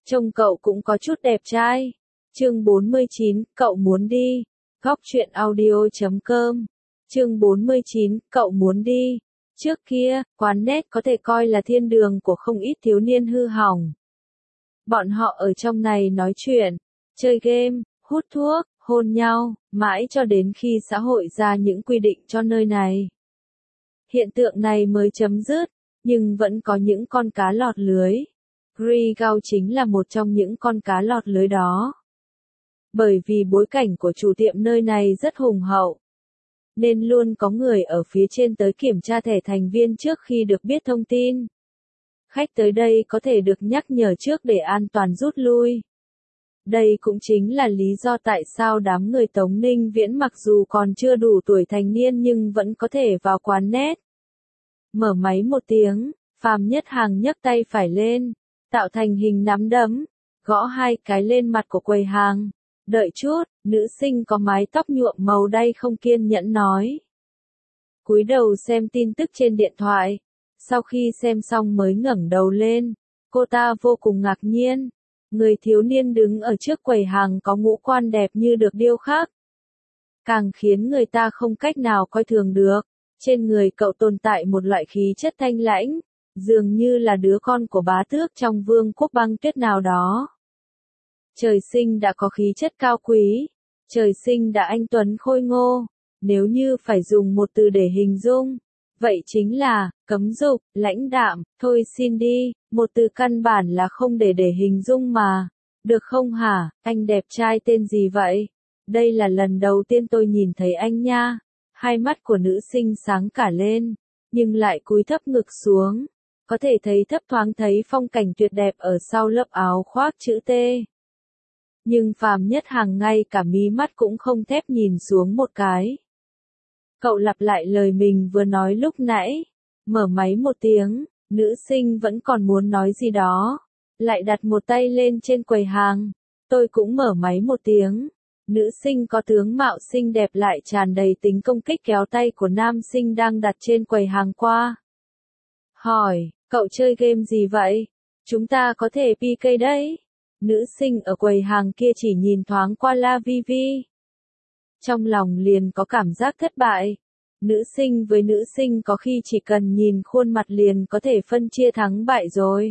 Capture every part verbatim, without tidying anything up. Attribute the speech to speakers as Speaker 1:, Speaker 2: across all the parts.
Speaker 1: Trông cậu cũng có chút đẹp trai. Chương bốn mươi chín, cậu muốn đi. Góc truyện audio chấm com. Chương bốn mươi chín, cậu muốn đi. Trước kia, quán net có thể coi là thiên đường của không ít thiếu niên hư hỏng. Bọn họ ở trong này nói chuyện, chơi game, hút thuốc, hôn nhau, mãi cho đến khi xã hội ra những quy định cho nơi này. Hiện tượng này mới chấm dứt, nhưng vẫn có những con cá lọt lưới. Greygout chính là một trong những con cá lọt lưới đó. Bởi vì bối cảnh của chủ tiệm nơi này rất hùng hậu, nên luôn có người ở phía trên tới kiểm tra thẻ thành viên trước khi được biết thông tin. Khách tới đây có thể được nhắc nhở trước để an toàn rút lui. Đây cũng chính là lý do tại sao đám người Tống Ninh Viễn mặc dù còn chưa đủ tuổi thành niên nhưng vẫn có thể vào quán net. Mở máy một tiếng, Phàm Nhất Hàng nhấc tay phải lên, tạo thành hình nắm đấm, gõ hai cái lên mặt của quầy hàng. Đợi chút, nữ sinh có mái tóc nhuộm màu đay không kiên nhẫn nói. Cúi đầu xem tin tức trên điện thoại. Sau khi xem xong mới ngẩng đầu lên, cô ta vô cùng ngạc nhiên. Người thiếu niên đứng ở trước quầy hàng có ngũ quan đẹp như được điêu khắc. Càng khiến người ta không cách nào coi thường được. Trên người cậu tồn tại một loại khí chất thanh lãnh, dường như là đứa con của bá tước trong vương quốc băng tuyết nào đó. Trời sinh đã có khí chất cao quý, trời sinh đã anh tuấn khôi ngô, nếu như phải dùng một từ để hình dung, vậy chính là, cấm dục, lãnh đạm, thôi xin đi, một từ căn bản là không để để hình dung mà. Được không hả, anh đẹp trai tên gì vậy? Đây là lần đầu tiên tôi nhìn thấy anh nha. Hai mắt của nữ sinh sáng cả lên, nhưng lại cúi thấp ngực xuống. Có thể thấy thấp thoáng thấy phong cảnh tuyệt đẹp ở sau lớp áo khoác chữ T. Nhưng Phàm Nhất Hàng ngay cả mí mắt cũng không thép nhìn xuống một cái. Cậu lặp lại lời mình vừa nói lúc nãy. Mở máy một tiếng, nữ sinh vẫn còn muốn nói gì đó. Lại đặt một tay lên trên quầy hàng. Tôi cũng mở máy một tiếng. Nữ sinh có tướng mạo xinh đẹp lại tràn đầy tính công kích kéo tay của nam sinh đang đặt trên quầy hàng qua. Hỏi, cậu chơi game gì vậy? Chúng ta có thể pê ca đấy. Nữ sinh ở quầy hàng kia chỉ nhìn thoáng qua La Vi Vi. Trong lòng liền có cảm giác thất bại. Nữ sinh với nữ sinh có khi chỉ cần nhìn khuôn mặt liền có thể phân chia thắng bại rồi.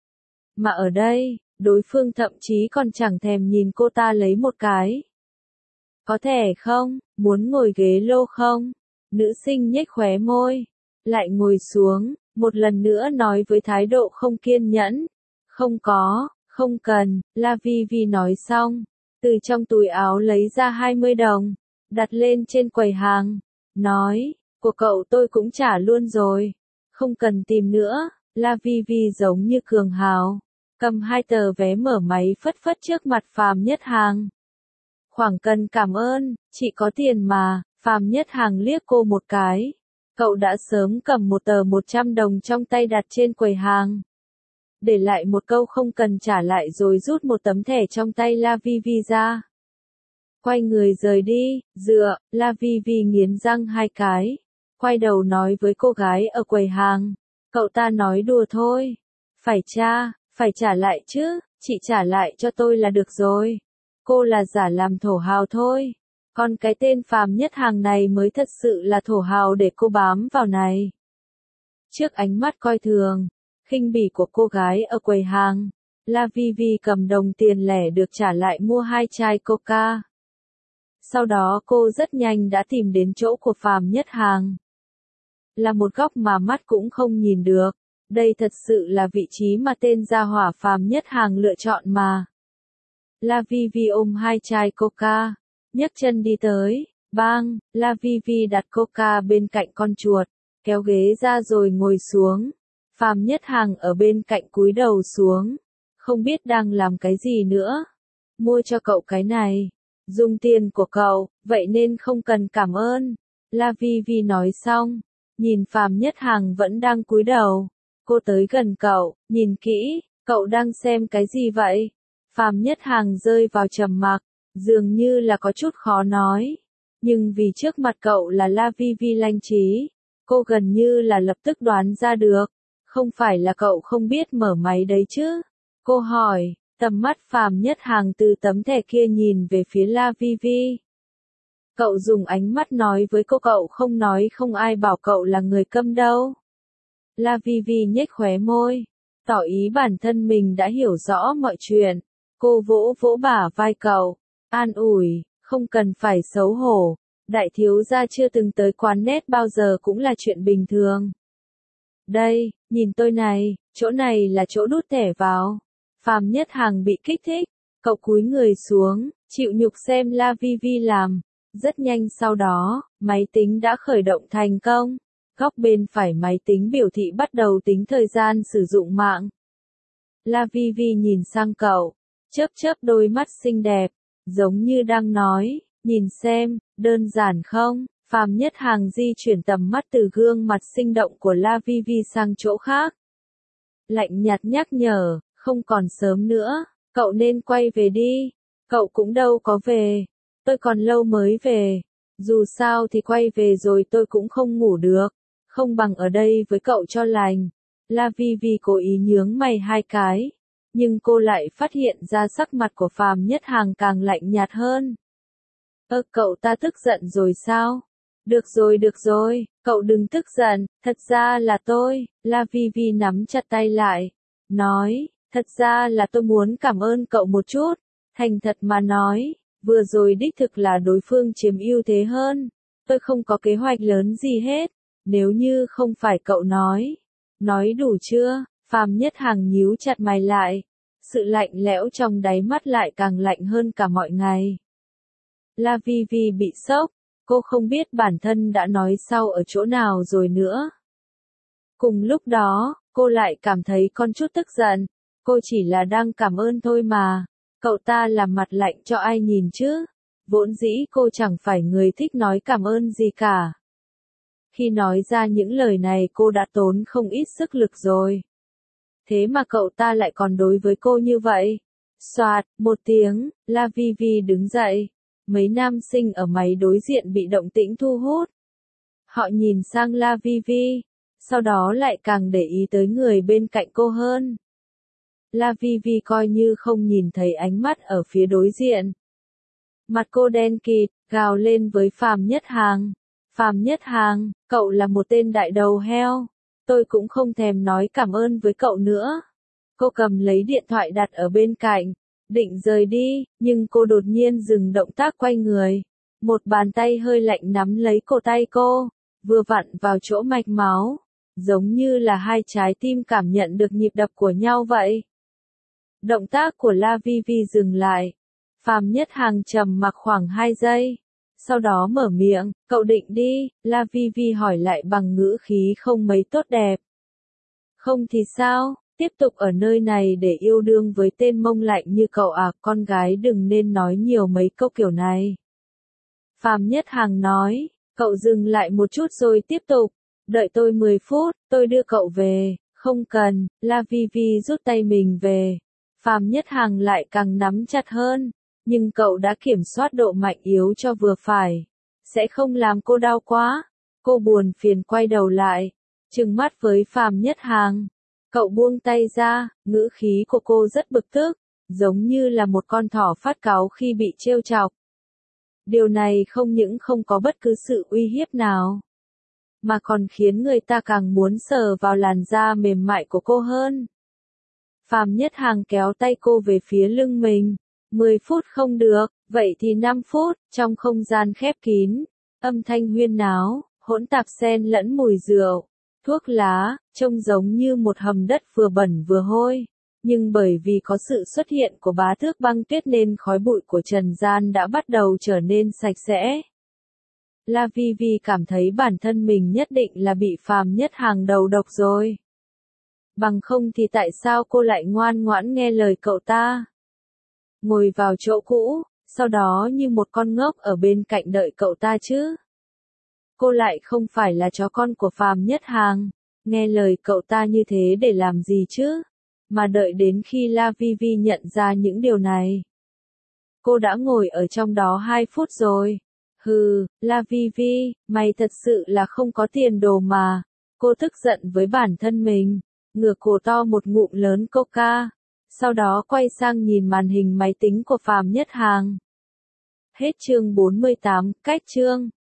Speaker 1: Mà ở đây, đối phương thậm chí còn chẳng thèm nhìn cô ta lấy một cái. Có thể không, muốn ngồi ghế lô không? Nữ sinh nhếch khóe môi, lại ngồi xuống, một lần nữa nói với thái độ không kiên nhẫn. Không có, không cần, La Vi Vi nói xong, từ trong túi áo lấy ra hai mươi đồng, đặt lên trên quầy hàng, nói, của cậu tôi cũng trả luôn rồi, không cần tìm nữa. La Vi Vi giống như cường hào, cầm hai tờ vé mở máy phất phất trước mặt Phàm Nhất Hàng. Khoảng cần cảm ơn, chị có tiền mà. Phàm Nhất Hàng liếc cô một cái. Cậu đã sớm cầm một tờ một trăm đồng trong tay đặt trên quầy hàng. Để lại một câu không cần trả lại rồi rút một tấm thẻ trong tay La Vi Vi ra. Quay người rời đi, dựa, La Vi Vi nghiến răng hai cái. Quay đầu nói với cô gái ở quầy hàng. Cậu ta nói đùa thôi. Phải cha, phải trả lại chứ, chị trả lại cho tôi là được rồi. Cô là giả làm thổ hào thôi. Còn cái tên Phàm Nhất Hàng này mới thật sự là thổ hào để cô bám vào này. Trước ánh mắt coi thường, khinh bỉ của cô gái ở quầy hàng, La Vi Vi cầm đồng tiền lẻ được trả lại mua hai chai coca. Sau đó cô rất nhanh đã tìm đến chỗ của Phàm Nhất Hàng. Là một góc mà mắt cũng không nhìn được. Đây thật sự là vị trí mà tên gia hỏa Phàm Nhất Hàng lựa chọn mà. La Vi Vi ôm hai chai coca, nhấc chân đi tới, bang, La Vi Vi đặt coca bên cạnh con chuột, kéo ghế ra rồi ngồi xuống. Phàm Nhất Hàng ở bên cạnh cúi đầu xuống, không biết đang làm cái gì nữa. Mua cho cậu cái này, dùng tiền của cậu, vậy nên không cần cảm ơn. La Vi Vi nói xong, nhìn Phàm Nhất Hàng vẫn đang cúi đầu. Cô tới gần cậu, nhìn kỹ, cậu đang xem cái gì vậy? Phàm Nhất Hàng rơi vào trầm mặc, dường như là có chút khó nói. Nhưng vì trước mặt cậu là La Vi Vi lanh trí, cô gần như là lập tức đoán ra được. Không phải là cậu không biết mở máy đấy chứ? Cô hỏi, Tầm mắt Phàm Nhất Hàng từ tấm thẻ kia nhìn về phía La Vi Vi. Cậu dùng ánh mắt nói với cô, cậu không nói không ai bảo cậu là người câm đâu. La Vi Vi nhếch khóe môi, tỏ ý bản thân mình đã hiểu rõ mọi chuyện. Cô vỗ vỗ bả vai cậu, an ủi, không cần phải xấu hổ, đại thiếu gia chưa từng tới quán nét bao giờ cũng là chuyện bình thường. Đây, nhìn tôi này, chỗ này là chỗ đút thẻ vào. Phàm Nhất Hàng bị kích thích, cậu cúi người xuống, chịu nhục xem La Vi Vi làm. Rất nhanh sau đó, máy tính đã khởi động thành công. Góc bên phải máy tính biểu thị bắt đầu tính thời gian sử dụng mạng. La Vi Vi nhìn sang cậu, chớp chớp đôi mắt xinh đẹp, giống như đang nói, nhìn xem, đơn giản không? Phàm Nhất Hàng di chuyển tầm mắt từ gương mặt sinh động của La Vi Vi sang chỗ khác. Lạnh nhạt nhắc nhở, không còn sớm nữa, cậu nên quay về đi. Cậu cũng đâu có về, tôi còn lâu mới về. Dù sao thì quay về rồi tôi cũng không ngủ được, không bằng ở đây với cậu cho lành. La Vi Vi cố ý nhướng mày hai cái, nhưng cô lại phát hiện ra sắc mặt của Phàm Nhất Hàng càng lạnh nhạt hơn. Ơ cậu ta tức giận rồi sao? Được rồi được rồi, cậu đừng tức giận, thật ra là tôi. La Vi Vi nắm chặt tay lại, nói, thật ra là tôi muốn cảm ơn cậu một chút. Thành thật mà nói, vừa rồi đích thực là đối phương chiếm ưu thế hơn. Tôi không có kế hoạch lớn gì hết, nếu như không phải cậu nói. Nói đủ chưa? Phàm Nhất Hàng nhíu chặt mày lại, sự lạnh lẽo trong đáy mắt lại càng lạnh hơn cả mọi ngày. La Vi Vi bị sốc, cô không biết bản thân đã nói sau ở chỗ nào rồi nữa. Cùng lúc đó, cô lại cảm thấy con chút tức giận, cô chỉ là đang cảm ơn thôi mà, cậu ta làm mặt lạnh cho ai nhìn chứ, vốn dĩ cô chẳng phải người thích nói cảm ơn gì cả. Khi nói ra những lời này cô đã tốn không ít sức lực rồi. Thế mà cậu ta lại còn đối với cô như vậy. Soạt, một tiếng, La Vi Vi đứng dậy. Mấy nam sinh ở máy đối diện bị động tĩnh thu hút. Họ nhìn sang La Vi Vi, sau đó lại càng để ý tới người bên cạnh cô hơn. La Vi Vi coi như không nhìn thấy ánh mắt ở phía đối diện. Mặt cô đen kịt, gào lên với Phàm Nhất Hàng. Phàm Nhất Hàng, cậu là một tên đại đầu heo. Tôi cũng không thèm nói cảm ơn với cậu nữa. Cô cầm lấy điện thoại đặt ở bên cạnh, định rời đi, nhưng cô đột nhiên dừng động tác quay người. Một bàn tay hơi lạnh nắm lấy cổ tay cô, vừa vặn vào chỗ mạch máu, giống như là hai trái tim cảm nhận được nhịp đập của nhau vậy. Động tác của La Vi Vi dừng lại. Phàm Nhất Hàng trầm mặc khoảng hai giây. Sau đó mở miệng, cậu định đi, La Vi Vi hỏi lại bằng ngữ khí không mấy tốt đẹp. Không thì sao, tiếp tục ở nơi này để yêu đương với tên mông lạnh như cậu à, con gái đừng nên nói nhiều mấy câu kiểu này. Phàm Nhất Hàng nói, cậu dừng lại một chút rồi tiếp tục, đợi tôi mười phút, tôi đưa cậu về, không cần, La Vi Vi rút tay mình về. Phàm Nhất Hàng lại càng nắm chặt hơn. Nhưng cậu đã kiểm soát độ mạnh yếu cho vừa phải. Sẽ không làm cô đau quá. Cô buồn phiền quay đầu lại. Trừng mắt với Phàm Nhất Hàng. Cậu buông tay ra, ngữ khí của cô rất bực tức. Giống như là một con thỏ phát cáu khi bị trêu chọc. Điều này không những không có bất cứ sự uy hiếp nào. Mà còn khiến người ta càng muốn sờ vào làn da mềm mại của cô hơn. Phàm Nhất Hàng kéo tay cô về phía lưng mình. mười phút không được, vậy thì năm phút, trong không gian khép kín, âm thanh huyên náo, hỗn tạp xen lẫn mùi rượu, thuốc lá, trông giống như một hầm đất vừa bẩn vừa hôi, nhưng bởi vì có sự xuất hiện của bá tước băng tuyết nên khói bụi của trần gian đã bắt đầu trở nên sạch sẽ. La Vi Vi cảm thấy bản thân mình nhất định là bị Phàm Nhất Hàng đầu độc rồi. Bằng không thì tại sao cô lại ngoan ngoãn nghe lời cậu ta? Ngồi vào chỗ cũ, sau đó như một con ngốc ở bên cạnh đợi cậu ta chứ. Cô lại không phải là chó con của Phàm Nhất Hàng, nghe lời cậu ta như thế để làm gì chứ, mà đợi đến khi La Vi Vi nhận ra những điều này. Cô đã ngồi ở trong đó hai phút rồi. Hừ, La Vi Vi, mày thật sự là không có tiền đồ mà. Cô tức giận với bản thân mình, ngửa cổ to một ngụm lớn coca. sau đó quay sang nhìn màn hình máy tính của Phạm Nhất Hàng. Hết chương bốn mươi tám, cách chương.